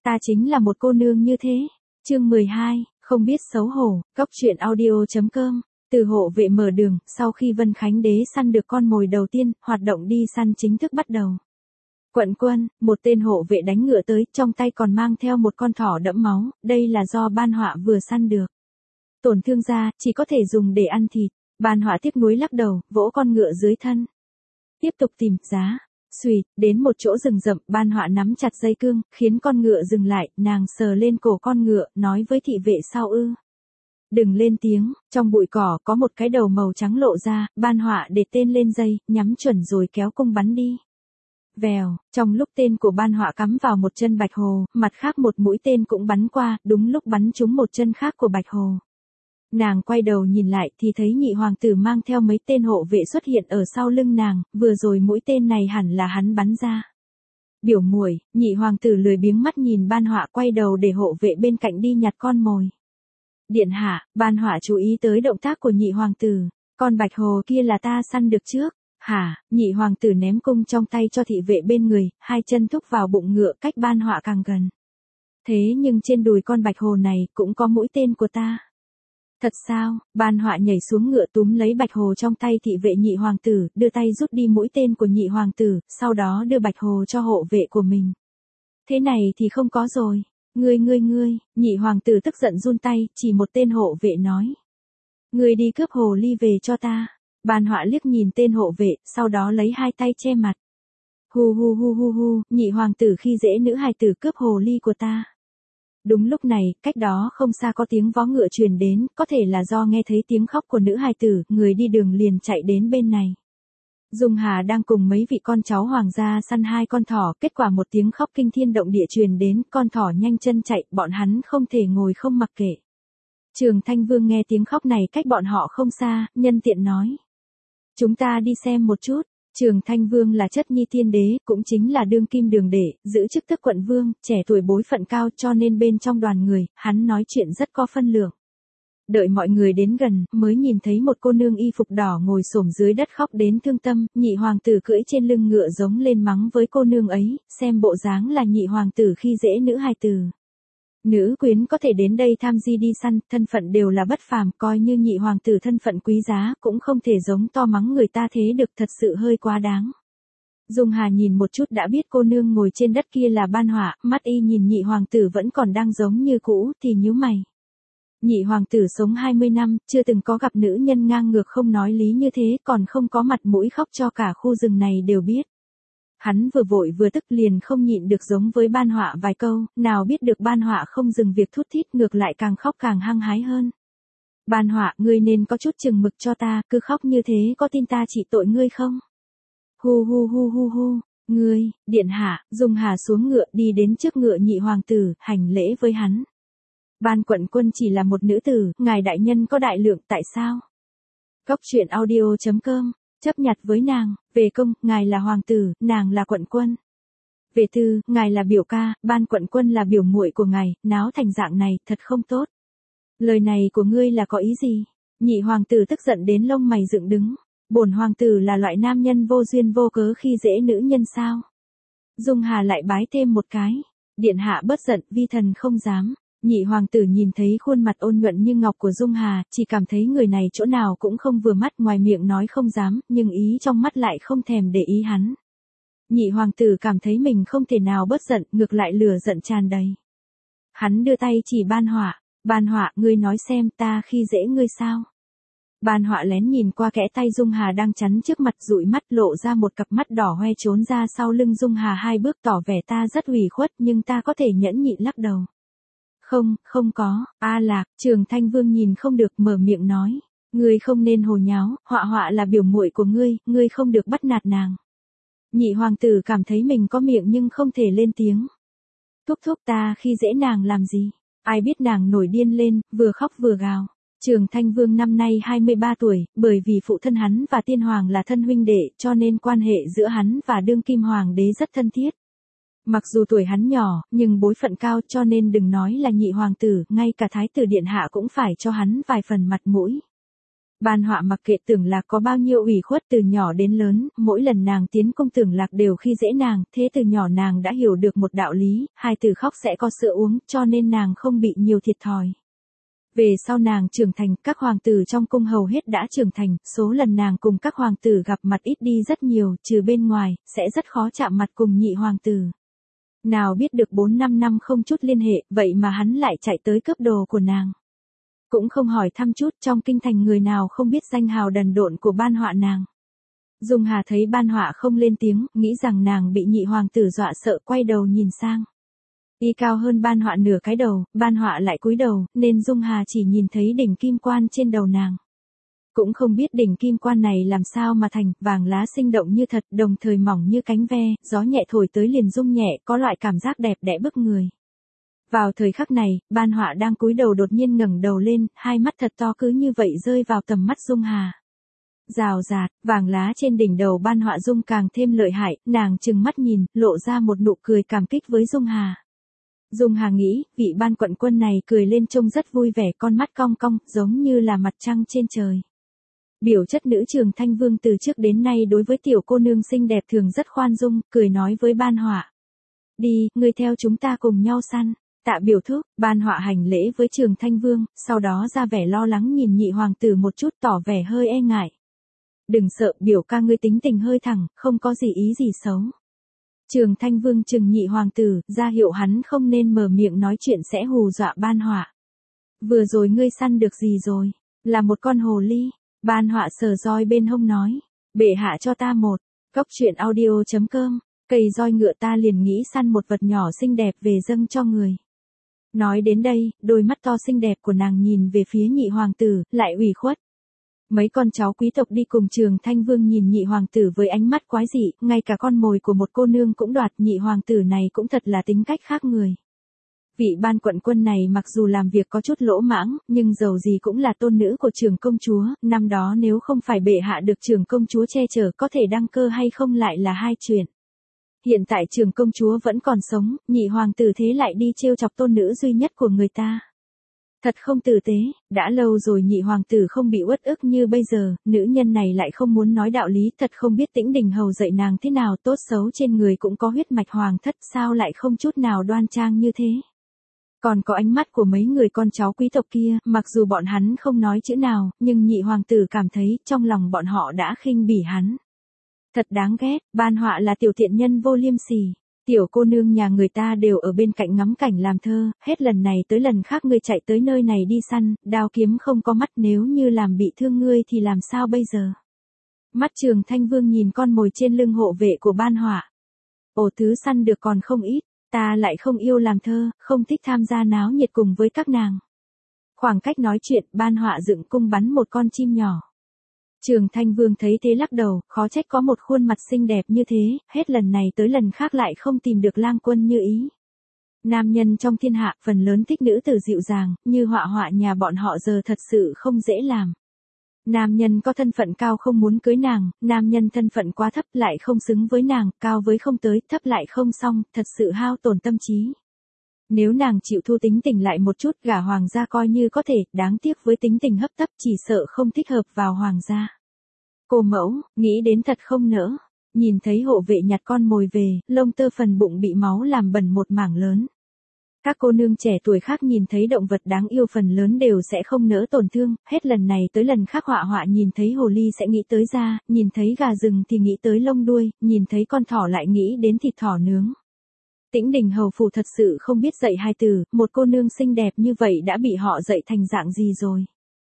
Ta chính là một cô nương như thế. Chương 12, không biết xấu hổ, Cóc truyện audio.com. Từ hộ vệ mở đường, sau khi Vân Khánh Đế săn được con mồi đầu tiên, hoạt động đi săn chính thức bắt đầu. Quận quân, một tên hộ vệ đánh ngựa tới, trong tay còn mang theo một con thỏ đẫm máu, đây là do Ban Họa vừa săn được. Tổn thương da, chỉ có thể dùng để ăn thịt. Ban Họa tiếc nuối lắc đầu, vỗ con ngựa dưới thân. Tiếp tục tìm giá. Xuỵt, đến một chỗ rừng rậm, Ban Họa nắm chặt dây cương, khiến con ngựa dừng lại, nàng sờ lên cổ con ngựa, nói với thị vệ sau Đừng lên tiếng, trong bụi cỏ có một cái đầu màu trắng lộ ra, Ban Họa để tên lên dây, nhắm chuẩn rồi kéo cung bắn đi. Vèo, trong lúc tên của Ban Họa cắm vào một chân Bạch Hồ, mặt khác một mũi tên cũng bắn qua, đúng lúc bắn trúng một chân khác của Bạch Hồ. Nàng quay đầu nhìn lại thì thấy nhị hoàng tử mang theo mấy tên hộ vệ xuất hiện ở sau lưng nàng, vừa rồi mũi tên này hẳn là hắn bắn ra. Biểu muội, nhị hoàng tử lười biếng mắt nhìn Ban Họa quay đầu để hộ vệ bên cạnh đi nhặt con mồi. Điện hạ, Ban Họa chú ý tới động tác của nhị hoàng tử, con Bạch Hồ kia là ta săn được trước. Hả, nhị hoàng tử ném cung trong tay cho thị vệ bên người, hai chân thúc vào bụng ngựa cách Ban Họa càng gần. Thế nhưng trên đùi con Bạch Hồ này cũng có mũi tên của ta. Thật sao, Ban Họa nhảy xuống ngựa túm lấy Bạch Hồ trong tay thị vệ nhị hoàng tử, đưa tay rút đi mũi tên của nhị hoàng tử, sau đó đưa Bạch Hồ cho hộ vệ của mình. Thế này thì không có rồi, ngươi, nhị hoàng tử tức giận run tay, chỉ một tên hộ vệ nói. Ngươi đi cướp hồ ly về cho ta. Ban Họa liếc nhìn tên hộ vệ, sau đó lấy hai tay che mặt. Hu, nhị hoàng tử khi dễ nữ hài tử cướp hồ ly của ta. Đúng lúc này, cách đó không xa có tiếng vó ngựa truyền đến, có thể là do nghe thấy tiếng khóc của nữ hài tử, người đi đường liền chạy đến bên này. Dung Hà đang cùng mấy vị con cháu hoàng gia săn hai con thỏ, kết quả một tiếng khóc kinh thiên động địa truyền đến, con thỏ nhanh chân chạy, bọn hắn không thể ngồi không mặc kệ. Trường Thanh Vương nghe tiếng khóc này cách bọn họ không xa, nhân tiện nói. Chúng ta đi xem một chút. Trường Thanh Vương là chất nhi thiên đế, cũng chính là đương kim đường đệ, giữ chức tước quận vương, trẻ tuổi bối phận cao cho nên bên trong đoàn người, hắn nói chuyện rất có phân lượng. Đợi mọi người đến gần, mới nhìn thấy một cô nương y phục đỏ ngồi xổm dưới đất khóc đến thương tâm, nhị hoàng tử cưỡi trên lưng ngựa giống lên mắng với cô nương ấy, xem bộ dáng là nhị hoàng tử khi dễ nữ hài tử. Nữ quyến có thể đến đây tham gia đi săn, thân phận đều là bất phàm, coi như nhị hoàng tử thân phận quý giá, cũng không thể giống to mắng người ta thế được, thật sự hơi quá đáng. Dung Hà nhìn một chút đã biết cô nương ngồi trên đất kia là Ban Họa, mắt y nhìn nhị hoàng tử vẫn còn đang giống như cũ, thì nhíu mày. Nhị hoàng tử sống 20 năm, chưa từng có gặp nữ nhân ngang ngược không nói lý như thế, còn không có mặt mũi khóc cho cả khu rừng này đều biết. Hắn vừa vội vừa tức liền không nhịn được giống với Ban Họa vài câu, nào biết được Ban Họa không dừng việc thút thít, ngược lại càng khóc càng hăng hái hơn. Ban Họa, ngươi nên có chút chừng mực cho ta, cứ khóc như thế có tin ta trị tội ngươi không? Hu, ngươi, điện hạ. Dung Hà xuống ngựa đi đến trước ngựa nhị hoàng tử, hành lễ với hắn. Ban quận quân chỉ là một nữ tử, ngài đại nhân có đại lượng, tại sao? Cóc truyện audio.com. Chấp nhặt với nàng, về công, ngài là hoàng tử, nàng là quận quân. Về tư, ngài là biểu ca, Ban quận quân là biểu muội của ngài, náo thành dạng này, thật không tốt. Lời này của ngươi là có ý gì? Nhị hoàng tử tức giận đến lông mày dựng đứng. Bổn hoàng tử là loại nam nhân vô duyên vô cớ khi dễ nữ nhân sao? Dung Hà lại bái thêm một cái. Điện hạ bất giận, vi thần không dám. Nhị hoàng tử nhìn thấy khuôn mặt ôn nhuận như ngọc của Dung Hà, chỉ cảm thấy người này chỗ nào cũng không vừa mắt, ngoài miệng nói không dám, nhưng ý trong mắt lại không thèm để ý hắn. Nhị hoàng tử cảm thấy mình không thể nào bớt giận, ngược lại lửa giận tràn đầy. Hắn đưa tay chỉ Ban Họa, ngươi nói xem ta khi dễ ngươi sao? Ban Họa lén nhìn qua kẽ tay Dung Hà đang chắn trước mặt, dụi mắt lộ ra một cặp mắt đỏ hoe trốn ra sau lưng Dung Hà hai bước, tỏ vẻ ta rất ủy khuất nhưng ta có thể nhẫn nhịn lắc đầu. Không có, A Lạc. Trường Thanh Vương nhìn không được mở miệng nói. Ngươi không nên hồ nháo, Họa là biểu muội của ngươi không được bắt nạt nàng. Nhị hoàng tử cảm thấy mình có miệng nhưng không thể lên tiếng. Thúc ta khi dễ nàng làm gì? Ai biết nàng nổi điên lên, vừa khóc vừa gào. Trường Thanh Vương năm nay 23 tuổi, bởi vì phụ thân hắn và tiên hoàng là thân huynh đệ, cho nên quan hệ giữa hắn và đương kim hoàng đế rất thân thiết. Mặc dù tuổi hắn nhỏ, nhưng bối phận cao cho nên đừng nói là nhị hoàng tử, ngay cả thái tử điện hạ cũng phải cho hắn vài phần mặt mũi. Ban Họa mặc kệ Tưởng Lạc có bao nhiêu ủy khuất từ nhỏ đến lớn, mỗi lần nàng tiến cung Tưởng Lạc đều khi dễ nàng, thế từ nhỏ nàng đã hiểu được một đạo lý, hai từ khóc sẽ có sữa uống, cho nên nàng không bị nhiều thiệt thòi. Về sau nàng trưởng thành, các hoàng tử trong cung hầu hết đã trưởng thành, số lần nàng cùng các hoàng tử gặp mặt ít đi rất nhiều, trừ bên ngoài, sẽ rất khó chạm mặt cùng nhị hoàng tử. Nào biết được 4-5 năm không chút liên hệ, vậy mà hắn lại chạy tới cướp đồ của nàng. Cũng không hỏi thăm chút, trong kinh thành người nào không biết danh hào đần độn của Ban Họa nàng. Dung Hà thấy Ban Họa không lên tiếng, nghĩ rằng nàng bị nhị hoàng tử dọa sợ, quay đầu nhìn sang. Y cao hơn Ban Họa nửa cái đầu, Ban Họa lại cúi đầu, nên Dung Hà chỉ nhìn thấy đỉnh kim quan trên đầu nàng. Cũng không biết đỉnh kim quan này làm sao mà thành, vàng lá sinh động như thật, đồng thời mỏng như cánh ve, gió nhẹ thổi tới liền rung nhẹ, có loại cảm giác đẹp đẽ bức người. Vào thời khắc này, Ban Họa đang cúi đầu đột nhiên ngẩng đầu lên, hai mắt thật to cứ như vậy rơi vào tầm mắt Dung Hà. Rào rạt, vàng lá trên đỉnh đầu Ban Họa rung càng thêm lợi hại, nàng trừng mắt nhìn, lộ ra một nụ cười cảm kích với Dung Hà. Dung Hà nghĩ, vị Ban quận quân này cười lên trông rất vui vẻ, con mắt cong cong, giống như là mặt trăng trên trời. Biểu chất nữ Trường Thanh Vương từ trước đến nay đối với tiểu cô nương xinh đẹp thường rất khoan dung, cười nói với Ban Họa. Đi, ngươi theo chúng ta cùng nhau săn. Tạ biểu thúc, Ban Họa hành lễ với Trường Thanh Vương, sau đó ra vẻ lo lắng nhìn nhị hoàng tử một chút, tỏ vẻ hơi e ngại. Đừng sợ, biểu ca ngươi tính tình hơi thẳng, không có gì ý gì xấu. Trường Thanh Vương chừng nhị hoàng tử, ra hiệu hắn không nên mở miệng nói chuyện sẽ hù dọa Ban Họa. Vừa rồi ngươi săn được gì rồi? Là một con hồ ly. Ban Họa sờ roi bên hông nói. Bệ hạ cho ta một. Cốc truyện audio.com. Cây roi ngựa ta liền nghĩ săn một vật nhỏ xinh đẹp về dâng cho người. Nói đến đây, đôi mắt to xinh đẹp của nàng nhìn về phía nhị hoàng tử, lại ủy khuất. Mấy con cháu quý tộc đi cùng Trường Thanh Vương nhìn nhị hoàng tử với ánh mắt quái dị, ngay cả con mồi của một cô nương cũng đoạt, nhị hoàng tử này cũng thật là tính cách khác người. Vị Ban quận quân này mặc dù làm việc có chút lỗ mãng, nhưng dầu gì cũng là tôn nữ của Trường công chúa, năm đó nếu không phải bệ hạ được Trường công chúa che chở có thể đăng cơ hay không lại là hai chuyện. Hiện tại Trường công chúa vẫn còn sống, nhị hoàng tử thế lại đi trêu chọc tôn nữ duy nhất của người ta. Thật không tử tế, đã lâu rồi nhị hoàng tử không bị uất ức như bây giờ, nữ nhân này lại không muốn nói đạo lý, thật không biết Tĩnh Đình hầu dạy nàng thế nào, tốt xấu trên người cũng có huyết mạch hoàng thất, sao lại không chút nào đoan trang như thế. Còn có ánh mắt của mấy người con cháu quý tộc kia, mặc dù bọn hắn không nói chữ nào, nhưng nhị hoàng tử cảm thấy trong lòng bọn họ đã khinh bỉ hắn. Thật đáng ghét, Ban Họa là tiểu thiện nhân vô liêm sỉ. Tiểu cô nương nhà người ta đều ở bên cạnh ngắm cảnh làm thơ, hết lần này tới lần khác ngươi chạy tới nơi này đi săn, đao kiếm không có mắt, nếu như làm bị thương ngươi thì làm sao bây giờ? Mắt Trường Thanh Vương nhìn con mồi trên lưng hộ vệ của Ban Họa. Ồ, thứ săn được còn không ít, ta lại không yêu làm thơ, không thích tham gia náo nhiệt cùng với các nàng. Khoảng cách nói chuyện, Ban Họa dựng cung bắn một con chim nhỏ. Trường Thanh Vương thấy thế lắc đầu, khó trách có một khuôn mặt xinh đẹp như thế, hết lần này tới lần khác lại không tìm được lang quân như ý. Nam nhân trong thiên hạ phần lớn thích nữ tử dịu dàng, như Họa Họa nhà bọn họ giờ thật sự không dễ làm. Nam nhân có thân phận cao không muốn cưới nàng, nam nhân thân phận quá thấp lại không xứng với nàng, cao với không tới, thấp lại không xong, thật sự hao tổn tâm trí. Nếu nàng chịu thu tính tình lại một chút, gả hoàng gia coi như có thể, đáng tiếc với tính tình hấp tấp chỉ sợ không thích hợp vào hoàng gia. Cô mẫu, nghĩ đến thật không nỡ. Nhìn thấy hộ vệ nhặt con mồi về, lông tơ phần bụng bị máu làm bẩn một mảng lớn. Các cô nương trẻ tuổi khác nhìn thấy động vật đáng yêu phần lớn đều sẽ không nỡ tổn thương, hết lần này tới lần khác Họa Họa nhìn thấy hồ ly sẽ nghĩ tới da, nhìn thấy gà rừng thì nghĩ tới lông đuôi, nhìn thấy con thỏ lại nghĩ đến thịt thỏ nướng. Tĩnh Đình hầu phủ thật sự không biết dạy hai từ, một cô nương xinh đẹp như vậy đã bị họ dạy thành dạng gì rồi.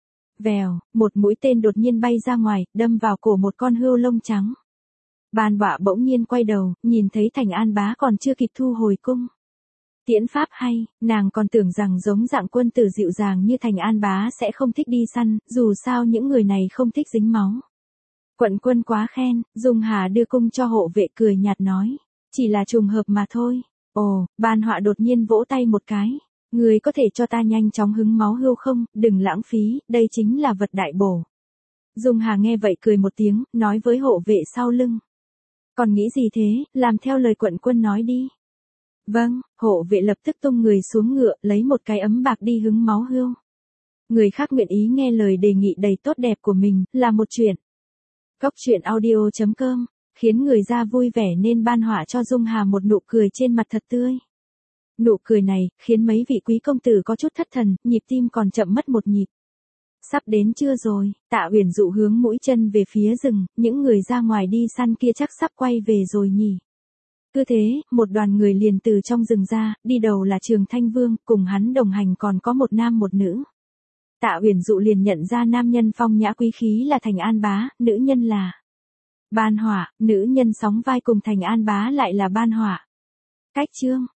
Vèo, một mũi tên đột nhiên bay ra ngoài, đâm vào cổ một con hươu lông trắng. Ban Họa bỗng nhiên quay đầu, nhìn thấy Thành An bá còn chưa kịp thu hồi cung. Tiễn pháp hay, nàng còn tưởng rằng giống dạng quân tử dịu dàng như Thành An bá sẽ không thích đi săn, dù sao những người này không thích dính máu. Quận quân quá khen, Dung Hà đưa cung cho hộ vệ cười nhạt nói. Chỉ là trùng hợp mà thôi. Ồ, Ban Họa đột nhiên vỗ tay một cái. Người có thể cho ta nhanh chóng hứng máu hươu không, đừng lãng phí, đây chính là vật đại bổ. Dung Hà nghe vậy cười một tiếng, nói với hộ vệ sau lưng. Còn nghĩ gì thế, làm theo lời quận quân nói đi. Vâng, hộ vệ lập tức tung người xuống ngựa, lấy một cái ấm bạc đi hứng máu hươu. Người khác nguyện ý nghe lời đề nghị đầy tốt đẹp của mình, là một chuyện. Cốc truyện audio.com, khiến người ra vui vẻ nên ban họa cho Dung Hà một nụ cười trên mặt thật tươi. Nụ cười này, khiến mấy vị quý công tử có chút thất thần, nhịp tim còn chậm mất một nhịp. Sắp đến chưa rồi, Tạ Uyển Dụ hướng mũi chân về phía rừng, những người ra ngoài đi săn kia chắc sắp quay về rồi nhỉ. Cứ thế, một đoàn người liền từ trong rừng ra, đi đầu là Trường Thanh Vương, cùng hắn đồng hành còn có một nam một nữ. Tạ Uyển Dụ liền nhận ra nam nhân phong nhã quý khí là Thành An Bá, nữ nhân là Ban Hỏa, nữ nhân sóng vai cùng Thành An Bá lại là Ban Hỏa. Cách chương